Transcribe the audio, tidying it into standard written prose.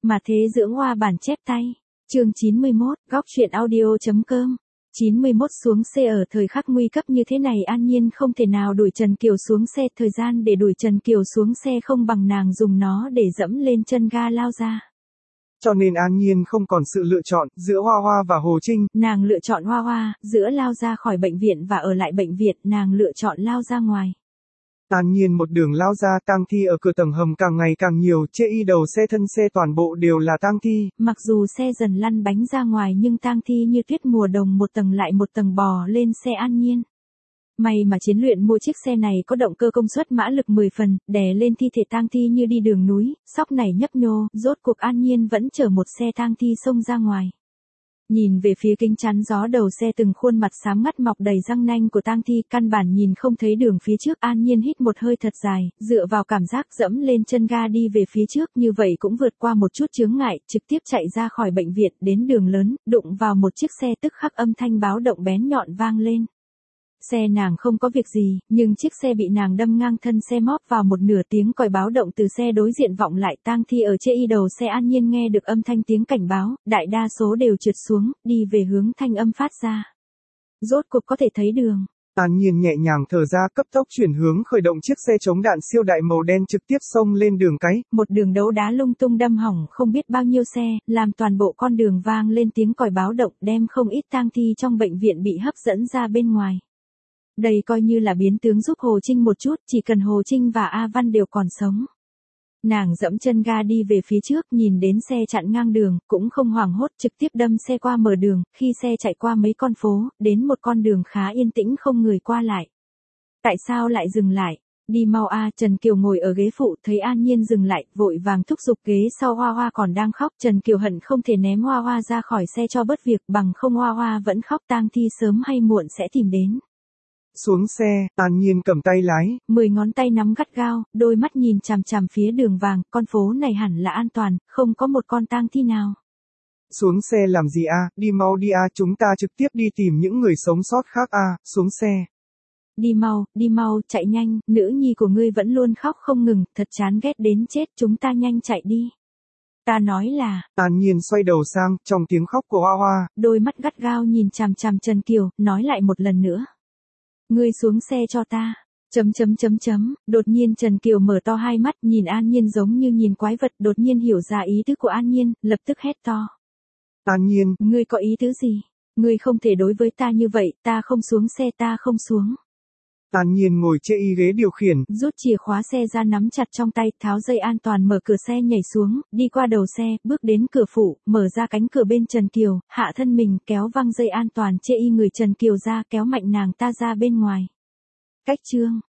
Mà thế dưỡng hoa bản chép tay. Chương 91, góc truyện audio.com. 91 xuống xe. Ở thời khắc nguy cấp như thế này An Nhiên không thể nào đuổi Trần Kiều xuống xe. Thời gian để đuổi Trần Kiều xuống xe không bằng nàng dùng nó để dẫm lên chân ga lao ra. Cho nên An Nhiên không còn sự lựa chọn giữa Hoa Hoa và Hồ Trinh. Nàng lựa chọn Hoa Hoa, giữa lao ra khỏi bệnh viện và ở lại bệnh viện, nàng lựa chọn lao ra ngoài. An Nhiên một đường lao ra, tang thi ở cửa tầng hầm càng ngày càng nhiều, chê y đầu xe thân xe toàn bộ đều là tang thi. Mặc dù xe dần lăn bánh ra ngoài nhưng tang thi như tuyết mùa đông một tầng lại một tầng bò lên xe An Nhiên. May mà Chiến Luyện mua chiếc xe này có động cơ công suất mã lực 10 phần, đè lên thi thể tang thi như đi đường núi, sóc này nhấp nhô, rốt cuộc An Nhiên vẫn chở một xe tang thi xông ra ngoài. Nhìn về phía kính chắn gió đầu xe, từng khuôn mặt xám ngắt mọc đầy răng nanh của tang thi, căn bản nhìn không thấy đường phía trước. An Nhiên hít một hơi thật dài, dựa vào cảm giác dẫm lên chân ga đi về phía trước, như vậy cũng vượt qua một chút chướng ngại, trực tiếp chạy ra khỏi bệnh viện đến đường lớn, đụng vào một chiếc xe, tức khắc âm thanh báo động bén nhọn vang lên. Xe nàng không có việc gì, nhưng chiếc xe bị nàng đâm ngang thân xe, móp vào một nửa. Tiếng còi báo động từ xe đối diện vọng lại, tang thi ở chê y đầu xe An Nhiên nghe được âm thanh tiếng cảnh báo, đại đa số đều trượt xuống, đi về hướng thanh âm phát ra. Rốt cuộc có thể thấy đường. An Nhiên nhẹ nhàng thở ra, cấp tốc chuyển hướng, khởi động chiếc xe chống đạn siêu đại màu đen, trực tiếp xông lên đường cái. Một đường đấu đá lung tung đâm hỏng không biết bao nhiêu xe, làm toàn bộ con đường vang lên tiếng còi báo động, đem không ít tang thi trong bệnh viện bị hấp dẫn ra bên ngoài. Đây coi như là biến tướng giúp Hồ Trinh một chút, chỉ cần Hồ Trinh và A Văn đều còn sống. Nàng dẫm chân ga đi về phía trước, nhìn đến xe chặn ngang đường, cũng không hoảng hốt, trực tiếp đâm xe qua mở đường. Khi xe chạy qua mấy con phố, đến một con đường khá yên tĩnh không người qua lại. Tại sao lại dừng lại? Đi mau a. Trần Kiều ngồi ở ghế phụ, thấy An Nhiên dừng lại, vội vàng thúc giục. Ghế sau Hoa Hoa còn đang khóc, Trần Kiều hận không thể ném Hoa Hoa ra khỏi xe cho bớt việc, bằng không Hoa Hoa vẫn khóc, tang thi sớm hay muộn sẽ tìm đến. Xuống xe, An Nhiên cầm tay lái, 10 ngón tay nắm gắt gao, đôi mắt nhìn chằm chằm phía đường vàng, con phố này hẳn là an toàn, không có một con tang thi nào. Xuống xe làm gì a, đi mau đi a, chúng ta trực tiếp đi tìm những người sống sót khác a, xuống xe. Đi mau, chạy nhanh, nữ nhi của ngươi vẫn luôn khóc không ngừng, thật chán ghét đến chết, chúng ta nhanh chạy đi. Ta nói là. An Nhiên xoay đầu sang, trong tiếng khóc của Hoa Hoa, đôi mắt gắt gao nhìn chằm chằm Trần Kiều, nói lại một lần nữa. Ngươi xuống xe cho ta. Đột nhiên Trần Kiều mở to hai mắt, nhìn An Nhiên giống như nhìn quái vật, đột nhiên hiểu ra ý tứ của An Nhiên, lập tức hét to. An Nhiên, ngươi có ý tứ gì? Ngươi không thể đối với ta như vậy, ta không xuống xe, ta không xuống. An Nhiên ngồi chê y ghế điều khiển, rút chìa khóa xe ra nắm chặt trong tay, tháo dây an toàn, mở cửa xe nhảy xuống, đi qua đầu xe, bước đến cửa phụ, mở ra cánh cửa bên Trần Kiều, hạ thân mình, kéo văng dây an toàn chê y người Trần Kiều ra, kéo mạnh nàng ta ra bên ngoài. Cách chương